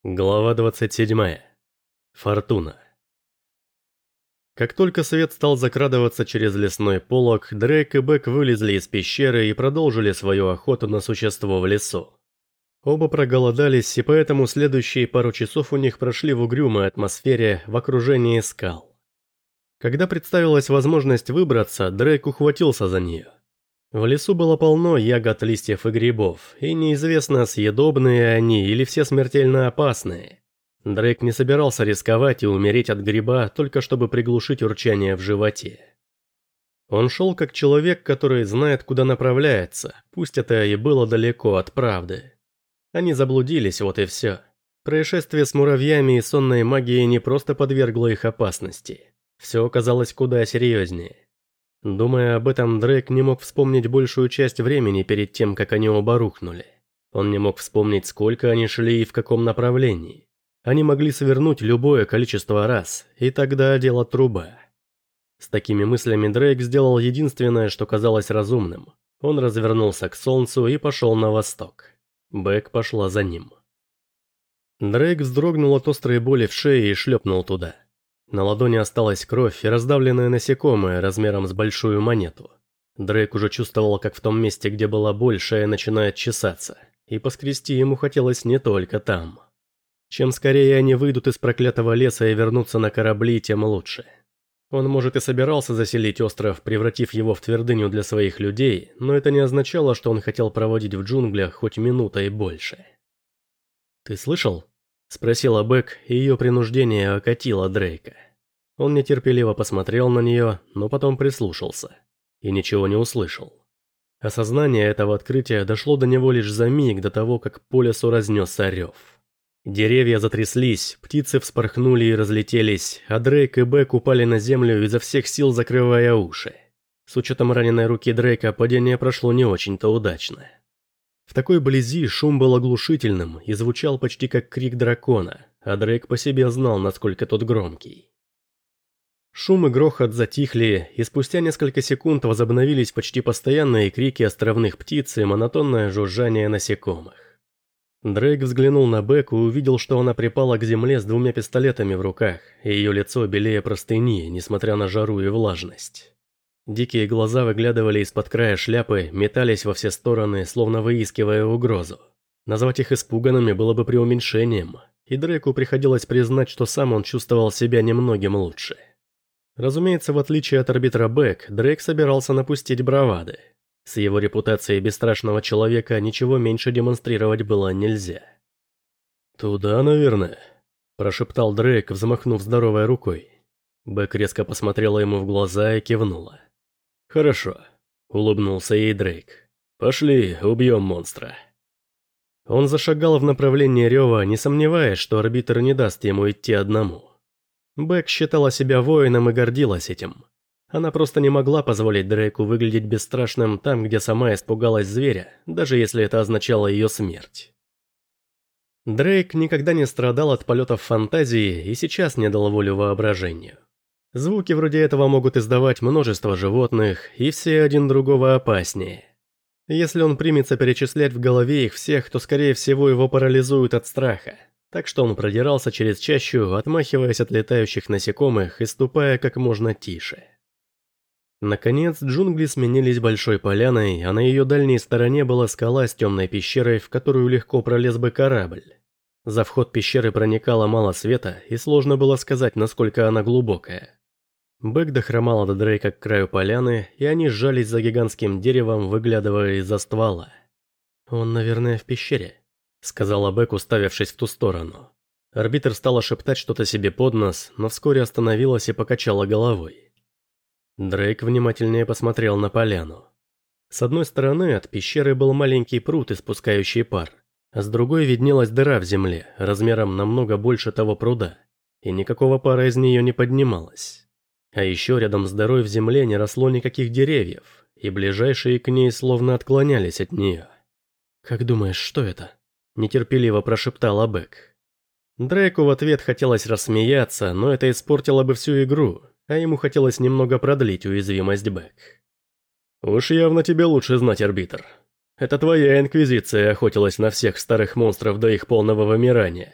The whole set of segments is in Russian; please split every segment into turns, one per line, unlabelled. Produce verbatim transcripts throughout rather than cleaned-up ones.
Глава двадцать семь. Фортуна. Как только свет стал закрадываться через лесной полог, Дрейк и Бэк вылезли из пещеры и продолжили свою охоту на существо в лесу. Оба проголодались, и поэтому следующие пару часов у них прошли в угрюмой атмосфере в окружении скал. Когда представилась возможность выбраться, Дрейк ухватился за нее. В лесу было полно ягод, листьев и грибов, и неизвестно, съедобные они или все смертельно опасные. Дрейк не собирался рисковать и умереть от гриба, только чтобы приглушить урчание в животе. Он шел как человек, который знает, куда направляется, пусть это и было далеко от правды. Они заблудились, вот и все. Происшествие с муравьями и сонной магией не просто подвергло их опасности. Все оказалось куда серьезнее. Думая об этом, Дрейк не мог вспомнить большую часть времени перед тем, как они оба рухнули. Он не мог вспомнить, сколько они шли и в каком направлении. Они могли свернуть любое количество раз, и тогда дело труба. С такими мыслями Дрейк сделал единственное, что казалось разумным. Он развернулся к солнцу и пошел на восток. Бэк пошла за ним. Дрейк вздрогнул от острой боли в шее и шлепнул туда. На ладони осталась кровь и раздавленное насекомое размером с большую монету. Дрейк уже чувствовал, как в том месте, где была боль, шея начинает чесаться, и поскрести ему хотелось не только там. Чем скорее они выйдут из проклятого леса и вернутся на корабли, тем лучше. Он, может, и собирался заселить остров, превратив его в твердыню для своих людей, но это не означало, что он хотел проводить в джунглях хоть минутой больше. «Ты слышал?» – спросила Бэк, и ее принуждение окатило Дрейка. Он нетерпеливо посмотрел на нее, но потом прислушался. И ничего не услышал. Осознание этого открытия дошло до него лишь за миг до того, как по лесу разнесся рев. Деревья затряслись, птицы вспорхнули и разлетелись, а Дрейк и Бэк упали на землю, изо всех сил закрывая уши. С учетом раненой руки Дрейка, падение прошло не очень-то удачно. В такой близи шум был оглушительным и звучал почти как крик дракона, а Дрейк по себе знал, насколько тот громкий. Шум и грохот затихли, и спустя несколько секунд возобновились почти постоянные крики островных птиц и монотонное жужжание насекомых. Дрейк взглянул на Бэк и увидел, что она припала к земле с двумя пистолетами в руках, и ее лицо белее простыни, несмотря на жару и влажность. Дикие глаза выглядывали из-под края шляпы, метались во все стороны, словно выискивая угрозу. Назвать их испуганными было бы преуменьшением, и Дрейку приходилось признать, что сам он чувствовал себя немногим лучше. Разумеется, в отличие от арбитра Бэк, Дрейк собирался напустить бравады. С его репутацией бесстрашного человека ничего меньше демонстрировать было нельзя. «Туда, наверное», – прошептал Дрейк, взмахнув здоровой рукой. Бэк резко посмотрела ему в глаза и кивнула. «Хорошо», – улыбнулся ей Дрейк. «Пошли, убьем монстра». Он зашагал в направлении рева, не сомневаясь, что арбитр не даст ему идти одному. Бэк считала себя воином и гордилась этим. Она просто не могла позволить Дрейку выглядеть бесстрашным там, где сама испугалась зверя, даже если это означало ее смерть. Дрейк никогда не страдал от полетов фантазии и сейчас не дал волю воображению. Звуки вроде этого могут издавать множество животных, и все один другого опаснее. Если он примется перечислять в голове их всех, то скорее всего его парализуют от страха. Так что он продирался через чащу, отмахиваясь от летающих насекомых и ступая как можно тише. Наконец, джунгли сменились большой поляной, а на ее дальней стороне была скала с темной пещерой, в которую легко пролез бы корабль. За вход пещеры проникало мало света, и сложно было сказать, насколько она глубокая. Бэк дохромала до Дрейка к краю поляны, и они сжались за гигантским деревом, выглядывая из-за ствола. «Он, наверное, в пещере», — сказала Бэк, уставившись в ту сторону. Арбитр стала шептать что-то себе под нос, но вскоре остановилась и покачала головой. Дрейк внимательнее посмотрел на поляну. С одной стороны от пещеры был маленький пруд, испускающий пар, а с другой виднелась дыра в земле, размером намного больше того пруда, и никакого пара из нее не поднималось. А еще рядом с дырой в земле не росло никаких деревьев, и ближайшие к ней словно отклонялись от нее. «Как думаешь, что это?» – нетерпеливо прошептала Бэк. Дрейку в ответ хотелось рассмеяться, но это испортило бы всю игру, а ему хотелось немного продлить уязвимость Бэк. «Уж явно тебе лучше знать, арбитр. Это твоя инквизиция охотилась на всех старых монстров до их полного вымирания.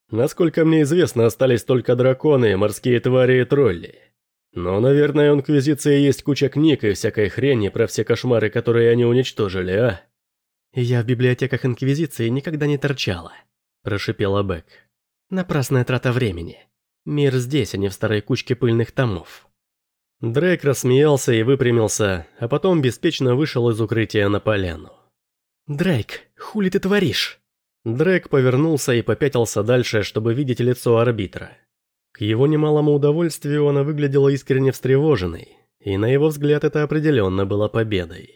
Насколько мне известно, остались только драконы, морские твари и тролли. Но, наверное, у Инквизиции есть куча книг и всякой хрени про все кошмары, которые они уничтожили, а? «Я в библиотеках Инквизиции никогда не торчала», – прошипела Бек. «Напрасная трата времени. Мир здесь, а не в старой кучке пыльных томов». Дрейк рассмеялся и выпрямился, а потом беспечно вышел из укрытия на поляну. «Дрейк, хули ты творишь?» Дрейк повернулся и попятился дальше, чтобы видеть лицо арбитра. К его немалому удовольствию она выглядела искренне встревоженной, и на его взгляд это определенно было победой.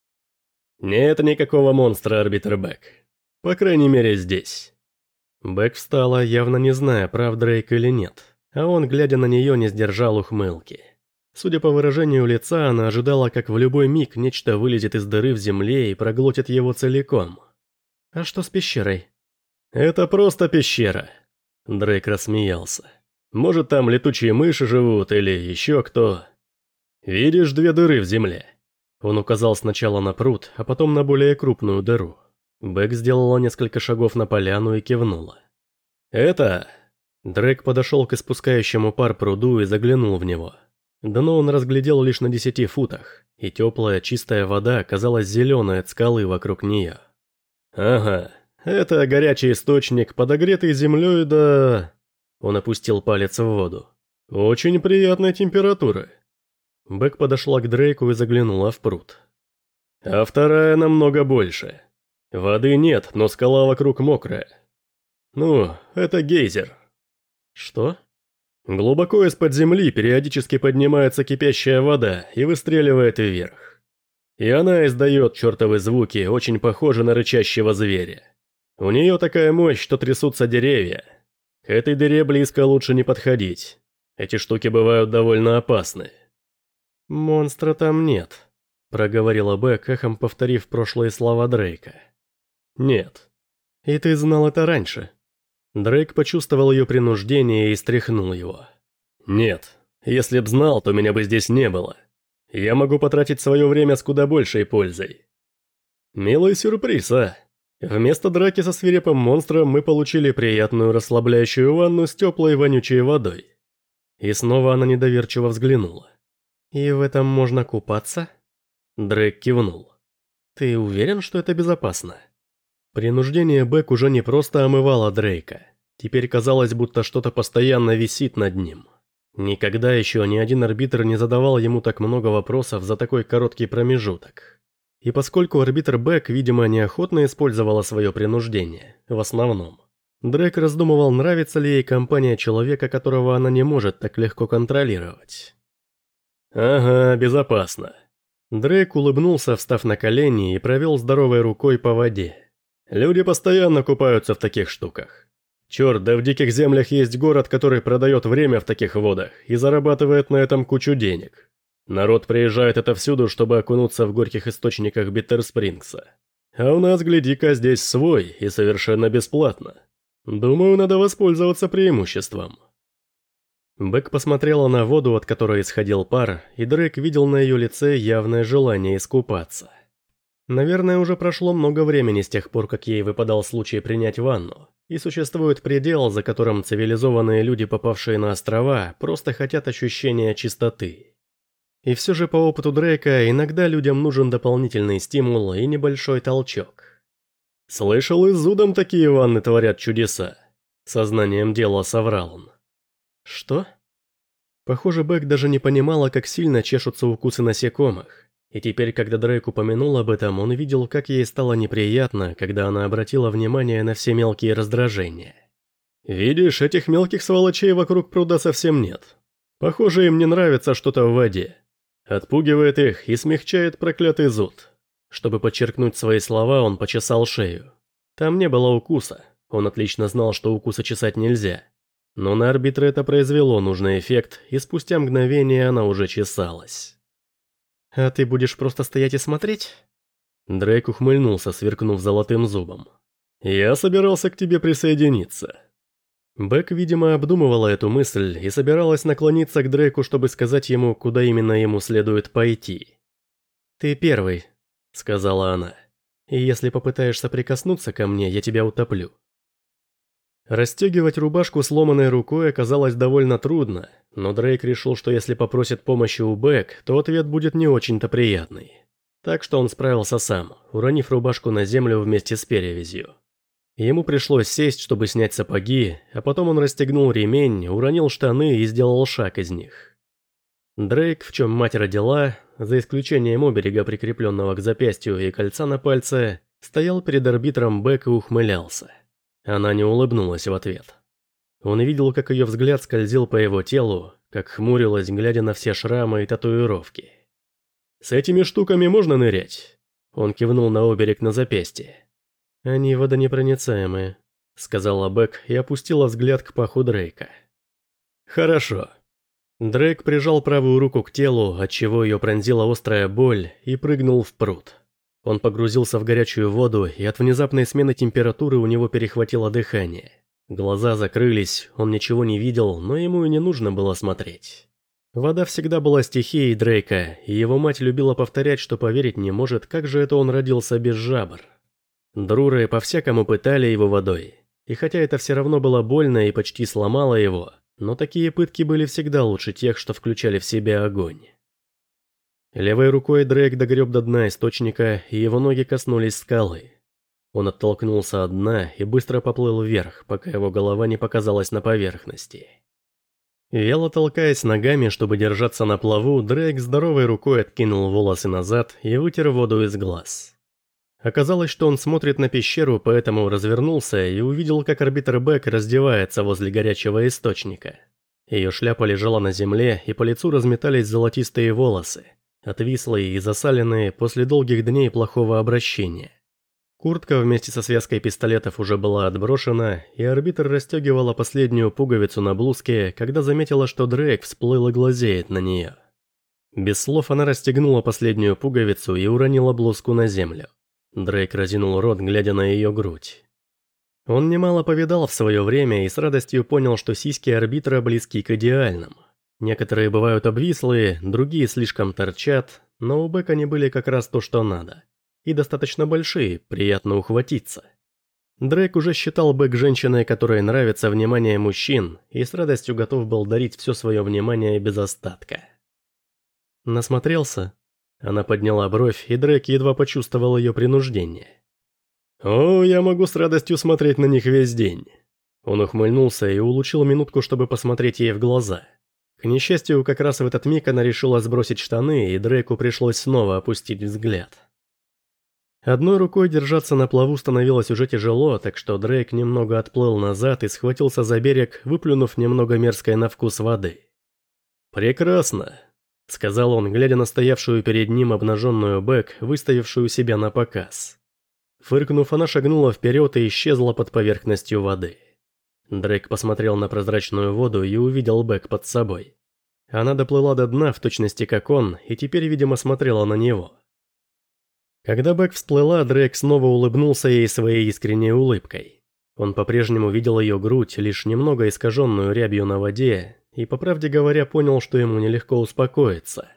«Нет никакого монстра, арбитр Бек. По крайней мере, здесь». Бек встала, явно не зная, прав Дрейк или нет, а он, глядя на нее, не сдержал ухмылки. Судя по выражению лица, она ожидала, как в любой миг нечто вылезет из дыры в земле и проглотит его целиком. «А что с пещерой?» «Это просто пещера», — Дрейк рассмеялся. «Может, там летучие мыши живут или еще кто. Видишь две дыры в земле?» Он указал сначала на пруд, а потом на более крупную дыру. Бек сделала несколько шагов на поляну и кивнула. «Это...» Дрейк подошел к испускающему пар пруду и заглянул в него. Дно он разглядел лишь на десяти футах, и теплая чистая вода казалась зеленой от скалы вокруг нее. «Ага, это горячий источник, подогретый землей до...» Он опустил палец в воду. «Очень приятной температуры». Бек подошла к Дрейку и заглянула в пруд. «А вторая намного больше. Воды нет, но скала вокруг мокрая. Ну, это гейзер». «Что?» «Глубоко из-под земли периодически поднимается кипящая вода и выстреливает вверх. И она издает чертовы звуки, очень похожи на рычащего зверя. У нее такая мощь, что трясутся деревья. К этой дыре близко лучше не подходить. Эти штуки бывают довольно опасны». «Монстра там нет», — проговорила Бек, эхом повторив прошлые слова Дрейка. «Нет. И ты знал это раньше?» Дрейк почувствовал ее принуждение и стряхнул его. «Нет. Если б знал, то меня бы здесь не было. Я могу потратить свое время с куда большей пользой». «Милый сюрприз, а? Вместо драки со свирепым монстром мы получили приятную расслабляющую ванну с теплой вонючей водой». И снова она недоверчиво взглянула. «И в этом можно купаться?» Дрейк кивнул. «Ты уверен, что это безопасно?» Принуждение Бек уже не просто омывало Дрейка. Теперь казалось, будто что-то постоянно висит над ним. Никогда еще ни один арбитр не задавал ему так много вопросов за такой короткий промежуток. И поскольку арбитр Бек, видимо, неохотно использовала свое принуждение, в основном, Дрейк раздумывал, нравится ли ей компания человека, которого она не может так легко контролировать. «Ага, безопасно». Дрейк улыбнулся, встав на колени, и провел здоровой рукой по воде. «Люди постоянно купаются в таких штуках. Черт, да в диких землях есть город, который продает время в таких водах и зарабатывает на этом кучу денег. Народ приезжает отовсюду, чтобы окунуться в горьких источниках Биттерспрингса. А у нас, гляди-ка, здесь свой и совершенно бесплатно. Думаю, надо воспользоваться преимуществом». Бек посмотрела на воду, от которой исходил пар, и Дрейк видел на ее лице явное желание искупаться. Наверное, уже прошло много времени с тех пор, как ей выпадал случай принять ванну, и существует предел, за которым цивилизованные люди, попавшие на острова, просто хотят ощущения чистоты. И все же по опыту Дрейка иногда людям нужен дополнительный стимул и небольшой толчок. «Слышал, и с зудом такие ванны творят чудеса», — сознанием дела соврал он. «Что?» Похоже, Бек даже не понимала, как сильно чешутся укусы насекомых. И теперь, когда Дрейк упомянул об этом, он видел, как ей стало неприятно, когда она обратила внимание на все мелкие раздражения. «Видишь, этих мелких сволочей вокруг пруда совсем нет. Похоже, им не нравится что-то в воде. Отпугивает их и смягчает проклятый зуд». Чтобы подчеркнуть свои слова, он почесал шею. Там не было укуса. Он отлично знал, что укуса чесать нельзя. Но на арбитра это произвело нужный эффект, и спустя мгновение она уже чесалась. «А ты будешь просто стоять и смотреть?» Дрейк ухмыльнулся, сверкнув золотым зубом. «Я собирался к тебе присоединиться». Бек, видимо, обдумывала эту мысль и собиралась наклониться к Дрейку, чтобы сказать ему, куда именно ему следует пойти. «Ты первый», — сказала она. «И если попытаешься прикоснуться ко мне, я тебя утоплю». Расстегивать рубашку сломанной рукой оказалось довольно трудно, но Дрейк решил, что если попросит помощи у Бэк, то ответ будет не очень-то приятный. Так что он справился сам, уронив рубашку на землю вместе с перевязью. Ему пришлось сесть, чтобы снять сапоги, а потом он расстегнул ремень, уронил штаны и сделал шаг из них. Дрейк, в чем мать родила, за исключением оберега, прикрепленного к запястью и кольца на пальце, стоял перед арбитром Бэк и ухмылялся. Она не улыбнулась в ответ. Он видел, как ее взгляд скользил по его телу, как хмурилась, глядя на все шрамы и татуировки. «С этими штуками можно нырять?» Он кивнул на оберег на запястье. «Они водонепроницаемые», — сказала Бэк и опустила взгляд к паху Дрейка. «Хорошо». Дрейк прижал правую руку к телу, отчего ее пронзила острая боль, и прыгнул в пруд. Он погрузился в горячую воду, и от внезапной смены температуры у него перехватило дыхание. Глаза закрылись, он ничего не видел, но ему и не нужно было смотреть. Вода всегда была стихией Дрейка, и его мать любила повторять, что поверить не может, как же это он родился без жабр. Друры по-всякому пытали его водой, и хотя это все равно было больно и почти сломало его, но такие пытки были всегда лучше тех, что включали в себя огонь. Левой рукой Дрейк догреб до дна источника, и его ноги коснулись скалы. Он оттолкнулся от дна и быстро поплыл вверх, пока его голова не показалась на поверхности. Вяло толкаясь ногами, чтобы держаться на плаву, Дрейк здоровой рукой откинул волосы назад и вытер воду из глаз. Оказалось, что он смотрит на пещеру, поэтому развернулся и увидел, как арбитр Бэк раздевается возле горячего источника. Ее шляпа лежала на земле, и по лицу разметались золотистые волосы, отвислые и засаленные после долгих дней плохого обращения. Куртка вместе со связкой пистолетов уже была отброшена, и арбитр расстегивала последнюю пуговицу на блузке, когда заметила, что Дрейк всплыл и глазеет на нее. Без слов она расстегнула последнюю пуговицу и уронила блузку на землю. Дрейк разинул рот, глядя на ее грудь. Он немало повидал в свое время и с радостью понял, что сиськи арбитра близки к идеальным. Некоторые бывают обвислые, другие слишком торчат, но у Бэк они были как раз то, что надо. И достаточно большие, приятно ухватиться. Дрейк уже считал Бэк женщиной, которой нравится внимание мужчин, и с радостью готов был дарить все свое внимание без остатка. Насмотрелся? Она подняла бровь, и Дрейк едва почувствовал ее принуждение. «О, я могу с радостью смотреть на них весь день». Он ухмыльнулся и улучил минутку, чтобы посмотреть ей в глаза. К несчастью, как раз в этот миг она решила сбросить штаны, и Дрейку пришлось снова опустить взгляд. Одной рукой держаться на плаву становилось уже тяжело, так что Дрейк немного отплыл назад и схватился за берег, выплюнув немного мерзкой на вкус воды. «Прекрасно», — сказал он, глядя на стоявшую перед ним обнаженную Бэк, выставившую себя на показ. Фыркнув, она шагнула вперед и исчезла под поверхностью воды. Дрейк посмотрел на прозрачную воду и увидел Бэк под собой. Она доплыла до дна в точности как он, и теперь, видимо, смотрела на него. Когда Бэк всплыла, Дрейк снова улыбнулся ей своей искренней улыбкой. Он по-прежнему видел ее грудь, лишь немного искаженную рябью на воде, и, по правде говоря, понял, что ему нелегко успокоиться.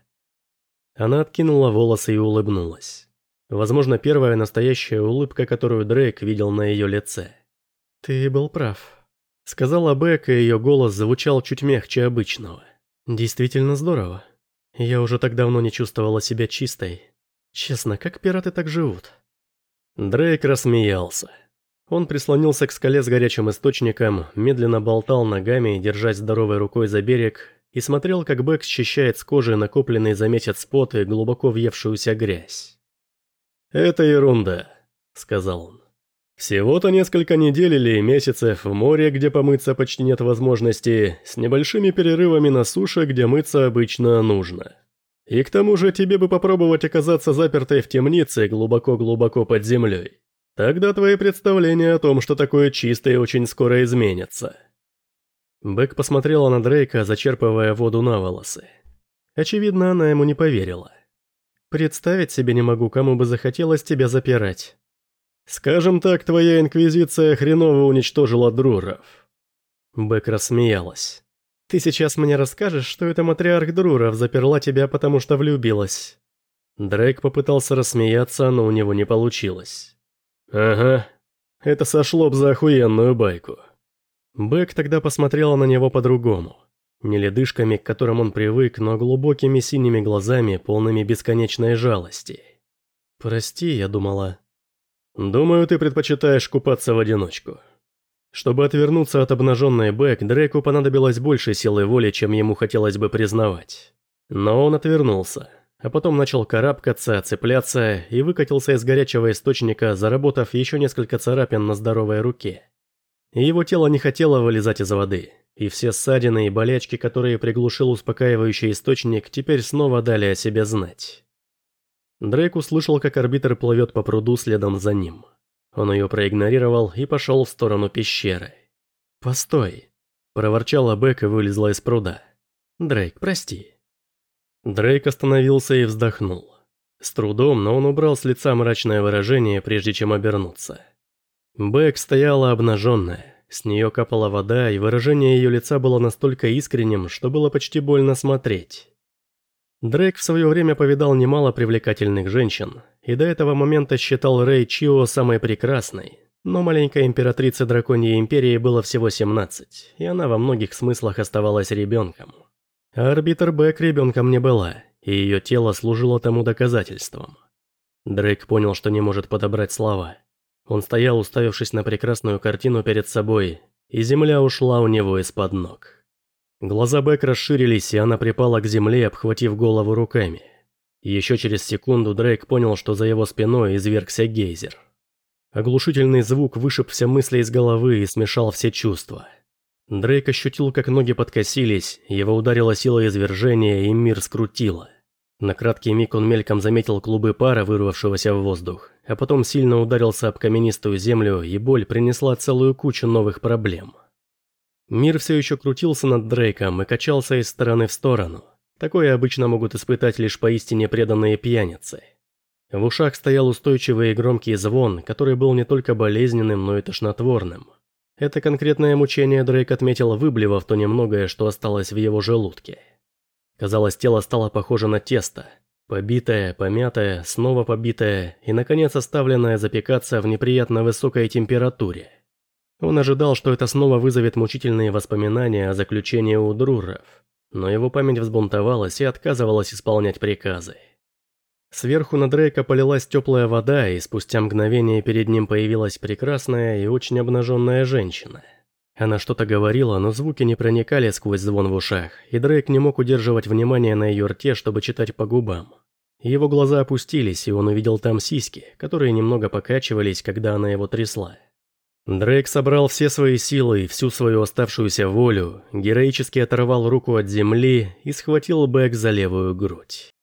Она откинула волосы и улыбнулась. Возможно, первая настоящая улыбка, которую Дрейк видел на ее лице. «Ты был прав», — сказала Бэк, и ее голос звучал чуть мягче обычного. «Действительно здорово. Я уже так давно не чувствовала себя чистой. Честно, как пираты так живут?» Дрейк рассмеялся. Он прислонился к скале с горячим источником, медленно болтал ногами, держась здоровой рукой за берег, и смотрел, как Бэк счищает с кожи накопленный за месяц пот и глубоко въевшуюся грязь. «Это ерунда», — сказал он. «Всего-то несколько недель или месяцев в море, где помыться почти нет возможности, с небольшими перерывами на суше, где мыться обычно нужно. И к тому же тебе бы попробовать оказаться запертой в темнице глубоко-глубоко под землей. Тогда твои представления о том, что такое чистое, очень скоро изменятся». Бэк посмотрела на Дрейка, зачерпывая воду на волосы. Очевидно, она ему не поверила. «Представить себе не могу, кому бы захотелось тебя запирать». «Скажем так, твоя инквизиция хреново уничтожила Друров». Бэк рассмеялась. «Ты сейчас мне расскажешь, что эта матриарх Друров заперла тебя, потому что влюбилась?» Дрейк попытался рассмеяться, но у него не получилось. «Ага, это сошло б за охуенную байку. Бэк тогда посмотрела на него по-другому. Не ледышками, к которым он привык, но глубокими синими глазами, полными бесконечной жалости. «Прости, я думала...» «Думаю, ты предпочитаешь купаться в одиночку». Чтобы отвернуться от обнаженной Бэк, Дрейку понадобилось больше силы воли, чем ему хотелось бы признавать. Но он отвернулся, а потом начал карабкаться, цепляться и выкатился из горячего источника, заработав еще несколько царапин на здоровой руке. Его тело не хотело вылезать из воды, и все ссадины и болячки, которые приглушил успокаивающий источник, теперь снова дали о себе знать. Дрейк услышал, как арбитр плывет по пруду следом за ним. Он ее проигнорировал и пошел в сторону пещеры. «Постой!» – проворчала Бэк и вылезла из пруда. «Дрейк, прости». Дрейк остановился и вздохнул. С трудом, но он убрал с лица мрачное выражение, прежде чем обернуться. Бэк стояла обнаженная, с нее капала вода, и выражение ее лица было настолько искренним, что было почти больно смотреть. Дрейк в свое время повидал немало привлекательных женщин, и до этого момента считал Рэй Чио самой прекрасной, но маленькой императрице Драконьей Империи было всего семнадцать, и она во многих смыслах оставалась ребенком. А арбитр Бэк ребенком не была, и ее тело служило тому доказательством. Дрейк понял, что не может подобрать слова. Он стоял, уставившись на прекрасную картину перед собой, и земля ушла у него из-под ног. Глаза Бэк расширились, и она припала к земле, обхватив голову руками. Еще через секунду Дрейк понял, что за его спиной извергся гейзер. Оглушительный звук вышиб все мысли из головы и смешал все чувства. Дрейк ощутил, как ноги подкосились, его ударила сила извержения, и мир скрутило. На краткий миг он мельком заметил клубы пара, вырвавшегося в воздух, а потом сильно ударился об каменистую землю, и боль принесла целую кучу новых проблем. Мир все еще крутился над Дрейком и качался из стороны в сторону. Такое обычно могут испытать лишь поистине преданные пьяницы. В ушах стоял устойчивый и громкий звон, который был не только болезненным, но и тошнотворным. Это конкретное мучение Дрейк отметил, выблевав то немногое, что осталось в его желудке. Казалось, тело стало похоже на тесто. Побитое, помятое, снова побитое и, наконец, оставленное запекаться в неприятно высокой температуре. Он ожидал, что это снова вызовет мучительные воспоминания о заключении у Друров, но его память взбунтовалась и отказывалась исполнять приказы. Сверху на Дрейка полилась теплая вода, и спустя мгновение перед ним появилась прекрасная и очень обнаженная женщина. Она что-то говорила, но звуки не проникали сквозь звон в ушах, и Дрейк не мог удерживать внимание на ее рте, чтобы читать по губам. Его глаза опустились, и он увидел там сиськи, которые немного покачивались, когда она его трясла. Дрейк собрал все свои силы и всю свою оставшуюся волю, героически оторвал руку от земли и схватил Бэк за левую грудь.